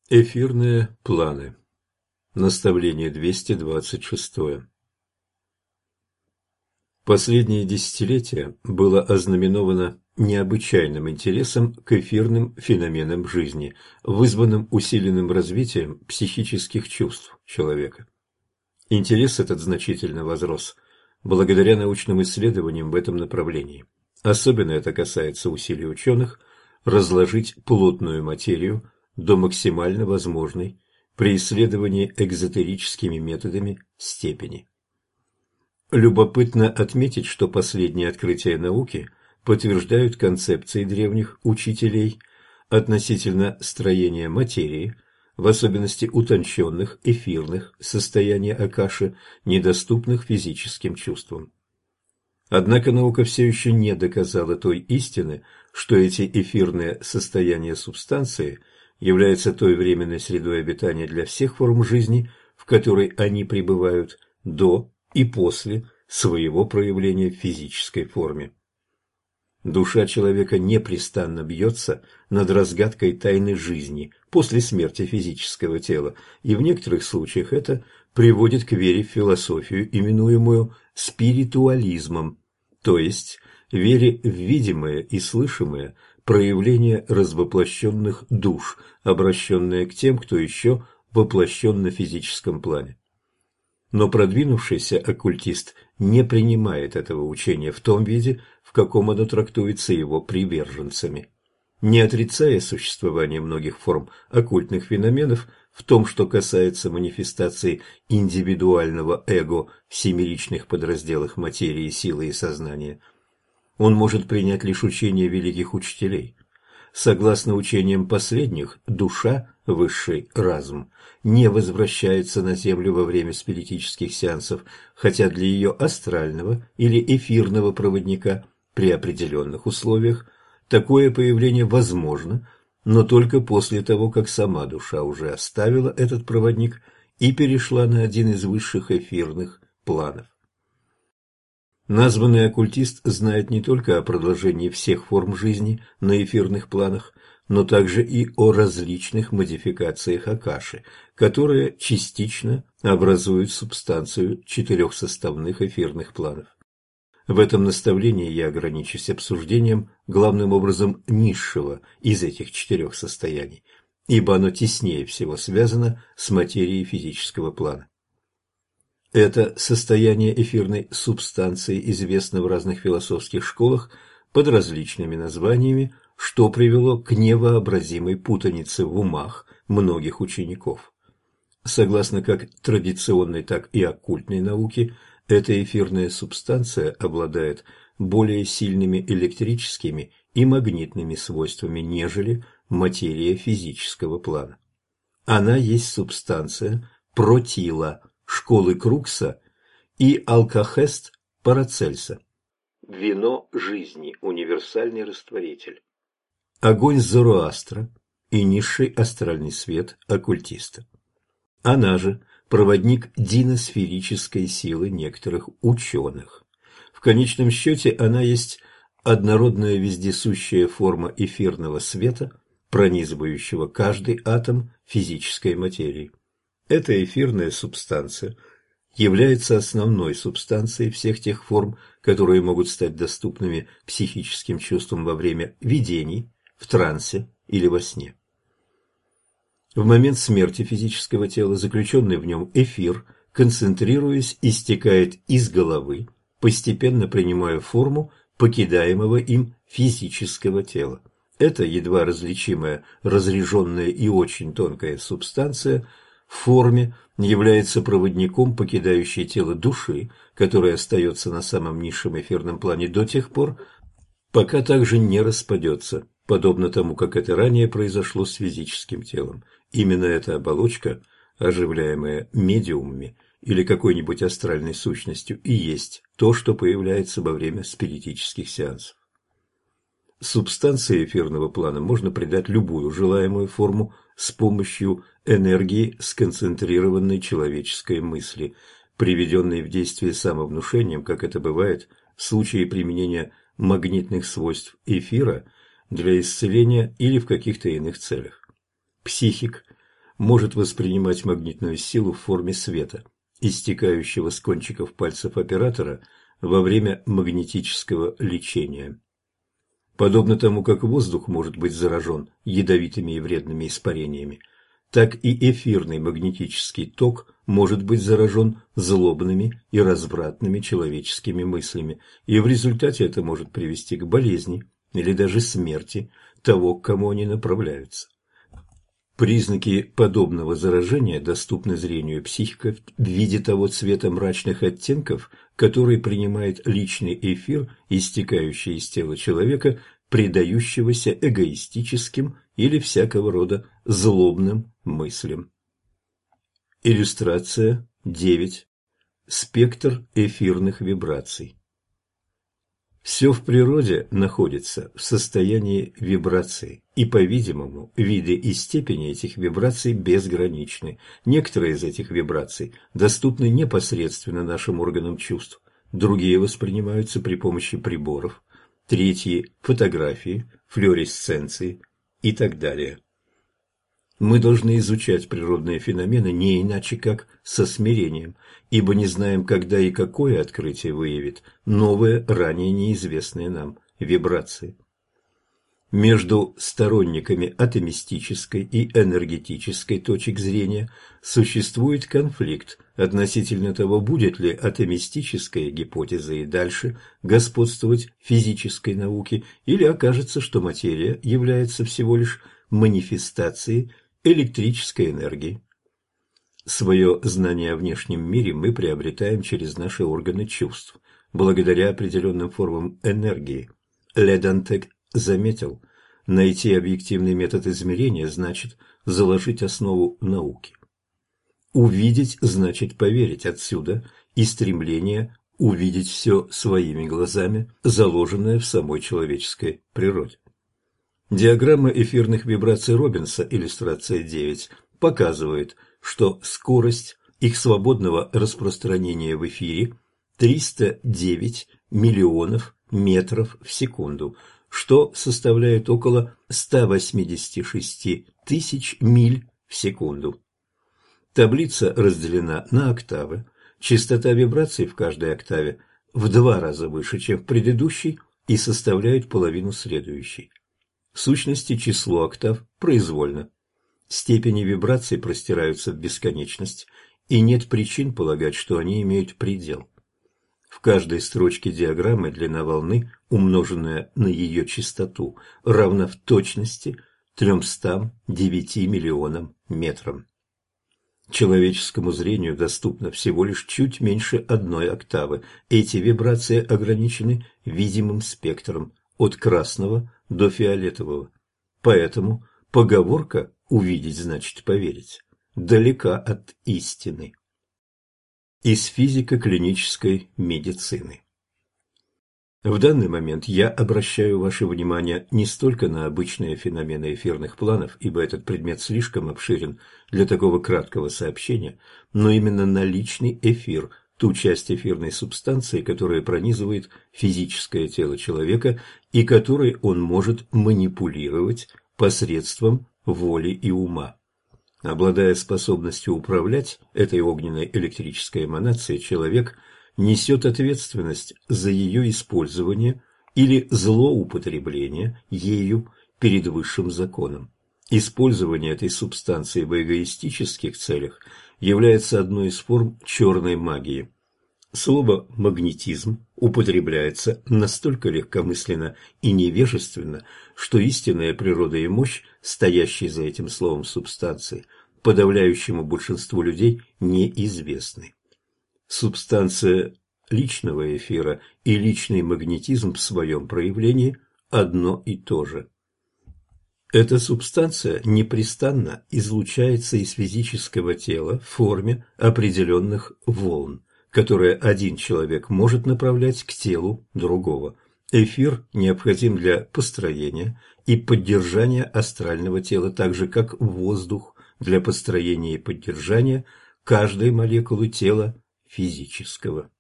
Эфирные планы. Наставление 226. Последнее десятилетие было ознаменовано необычайным интересом к эфирным феноменам жизни, вызванным усиленным развитием психических чувств человека. Интерес этот значительно возрос благодаря научным исследованиям в этом направлении. Особенно это касается усилий ученых разложить плотную материю до максимально возможной при исследовании экзотерическими методами степени. Любопытно отметить, что последние открытия науки подтверждают концепции древних учителей относительно строения материи, в особенности утонченных эфирных состояний Акаши, недоступных физическим чувствам. Однако наука все еще не доказала той истины, что эти эфирные состояния субстанции являются той временной средой обитания для всех форм жизни, в которой они пребывают до и после своего проявления в физической форме. Душа человека непрестанно бьется над разгадкой тайны жизни после смерти физического тела, и в некоторых случаях это приводит к вере в философию, именуемую спиритуализмом, то есть вере в видимое и слышимое проявление развоплощенных душ, обращенные к тем, кто еще воплощен на физическом плане. Но продвинувшийся оккультист не принимает этого учения в том виде, в каком оно трактуется его приверженцами. Не отрицая существование многих форм оккультных феноменов, в том, что касается манифестации индивидуального эго в семеричных подразделах материи, силы и сознания, он может принять лишь учение великих учителей. Согласно учениям последних, душа, высший разум, не возвращается на Землю во время спиритических сеансов, хотя для ее астрального или эфирного проводника при определенных условиях такое появление возможно, но только после того, как сама душа уже оставила этот проводник и перешла на один из высших эфирных планов. Названный оккультист знает не только о продолжении всех форм жизни на эфирных планах, но также и о различных модификациях Акаши, которые частично образуют субстанцию четырехсоставных эфирных планов. В этом наставлении я ограничусь обсуждением главным образом низшего из этих четырех состояний, ибо оно теснее всего связано с материей физического плана. Это состояние эфирной субстанции известно в разных философских школах под различными названиями, что привело к невообразимой путанице в умах многих учеников. Согласно как традиционной, так и оккультной науке, эта эфирная субстанция обладает более сильными электрическими и магнитными свойствами, нежели материя физического плана. Она есть субстанция протила школы Крукса и Алкахест Парацельса. Вино жизни, универсальный растворитель. Огонь Зороастра и низший астральный свет оккультиста. Она же проводник диносферической силы некоторых ученых. В конечном счете она есть однородная вездесущая форма эфирного света, пронизывающего каждый атом физической материи. Эта эфирная субстанция является основной субстанцией всех тех форм, которые могут стать доступными психическим чувствам во время видений, в трансе или во сне. В момент смерти физического тела заключенный в нем эфир, концентрируясь, истекает из головы, постепенно принимая форму покидаемого им физического тела. Эта едва различимая, разряженная и очень тонкая субстанция в форме является проводником, покидающей тело души, которая остается на самом низшем эфирном плане до тех пор, пока также не распадется, подобно тому, как это ранее произошло с физическим телом. Именно эта оболочка, оживляемая медиумами или какой-нибудь астральной сущностью, и есть то, что появляется во время спиритических сеансов. Субстанции эфирного плана можно придать любую желаемую форму с помощью энергии сконцентрированной человеческой мысли, приведенной в действие самовнушением, как это бывает в случае применения магнитных свойств эфира для исцеления или в каких-то иных целях. Психик может воспринимать магнитную силу в форме света, истекающего с кончиков пальцев оператора во время магнетического лечения. Подобно тому, как воздух может быть заражен ядовитыми и вредными испарениями, так и эфирный магнетический ток может быть заражен злобными и развратными человеческими мыслями, и в результате это может привести к болезни или даже смерти того, к кому они направляются. Признаки подобного заражения доступны зрению психика в виде того цвета мрачных оттенков, который принимает личный эфир, истекающий из тела человека, предающегося эгоистическим или всякого рода злобным мыслям. Иллюстрация 9. Спектр эфирных вибраций. Все в природе находится в состоянии вибрации, и, по-видимому, виды и степени этих вибраций безграничны. Некоторые из этих вибраций доступны непосредственно нашим органам чувств, другие воспринимаются при помощи приборов, третьи – фотографии, флуоресценции и так далее. Мы должны изучать природные феномены не иначе, как со смирением, ибо не знаем, когда и какое открытие выявит новые, ранее неизвестные нам вибрации. Между сторонниками атомистической и энергетической точек зрения существует конфликт относительно того, будет ли атомистическая гипотеза и дальше господствовать в физической науке, или окажется, что материя является всего лишь манифестацией электрической энергии. Свое знание о внешнем мире мы приобретаем через наши органы чувств, благодаря определенным формам энергии. Ледантек заметил, найти объективный метод измерения значит заложить основу науки. Увидеть значит поверить, отсюда и стремление увидеть все своими глазами, заложенное в самой человеческой природе. Диаграмма эфирных вибраций Робинса, иллюстрация 9, показывает, что скорость их свободного распространения в эфире 309 миллионов метров в секунду, что составляет около 186 тысяч миль в секунду. Таблица разделена на октавы. Частота вибраций в каждой октаве в 2 раза выше, чем в предыдущей, и составляет половину следующей. В сущности, число октав произвольно. Степени вибраций простираются в бесконечность, и нет причин полагать, что они имеют предел. В каждой строчке диаграммы длина волны, умноженная на ее частоту, равна в точности 309 миллионам метрам. Человеческому зрению доступно всего лишь чуть меньше 1 октавы. Эти вибрации ограничены видимым спектром от красного до фиолетового. Поэтому поговорка «увидеть значит поверить» далека от истины. Из физико-клинической медицины. В данный момент я обращаю ваше внимание не столько на обычные феномены эфирных планов, ибо этот предмет слишком обширен для такого краткого сообщения, но именно на личный эфир, ту часть эфирной субстанции, которая пронизывает физическое тело человека и которой он может манипулировать посредством воли и ума. Обладая способностью управлять этой огненной электрической эманацией, человек несет ответственность за ее использование или злоупотребление ею перед высшим законом. Использование этой субстанции в эгоистических целях является одной из форм черной магии. Слово «магнетизм» употребляется настолько легкомысленно и невежественно, что истинная природа и мощь, стоящей за этим словом субстанции, подавляющему большинству людей неизвестны. Субстанция личного эфира и личный магнетизм в своем проявлении одно и то же. Эта субстанция непрестанно излучается из физического тела в форме определенных волн, которые один человек может направлять к телу другого. Эфир необходим для построения и поддержания астрального тела, так же как воздух для построения и поддержания каждой молекулы тела физического.